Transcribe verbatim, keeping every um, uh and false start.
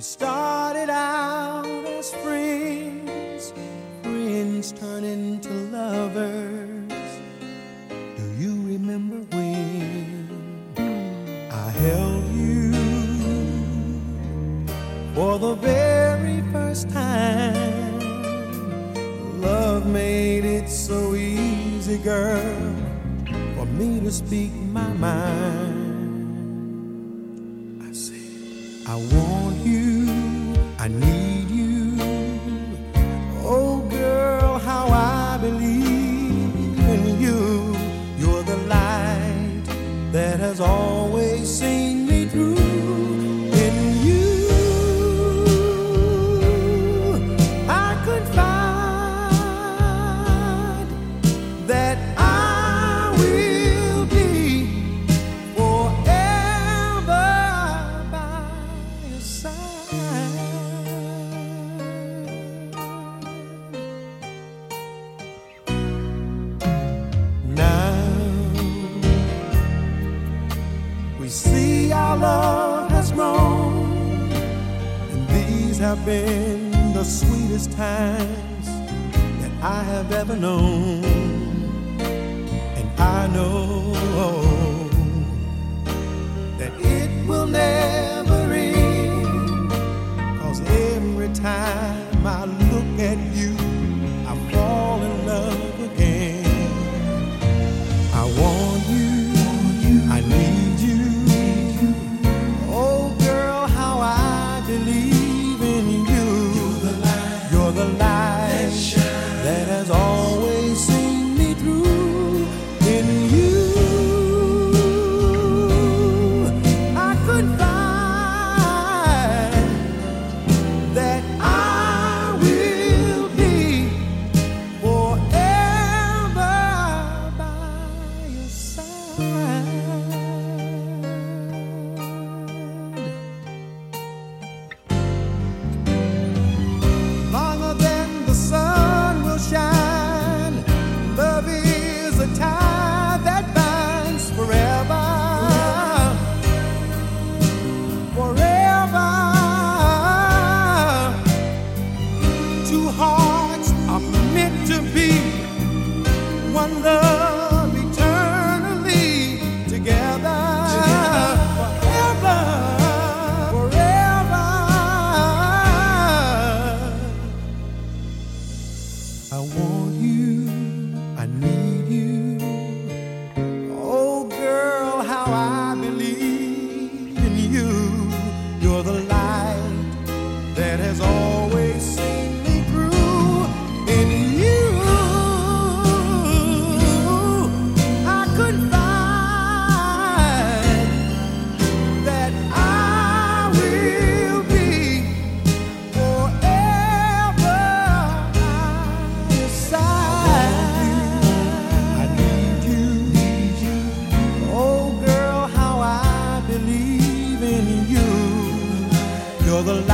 started out as friends, friends turn into lovers. Do you remember when I held you for the very first time? Love made it so easy, girl, for me to speak my mind. I say, I want you, I need you. Oh girl, how I believe in you. You're the light that has always seen me through. In you I could find that I will be forever by your side. Now we see our love has grown, and these have been the sweetest times that I have ever known. And I know that it will never end, 'cause every time I look at you, I fall in love again. I want you, I need you. Oh girl, how I believe in you. You're the light that has always seen me through. In you I could find that I will be forever by your side. Longer than the sun will shine, love is a tie that binds forever, forever. Two hearts are meant to be one love eternally together, forever, forever. I want you, I need you. Oh girl, how I believe in you. You're the light that has always seen me through. In you I could find that I will be forever by your side. I need you, need you. Oh girl, how I believe in you. You're the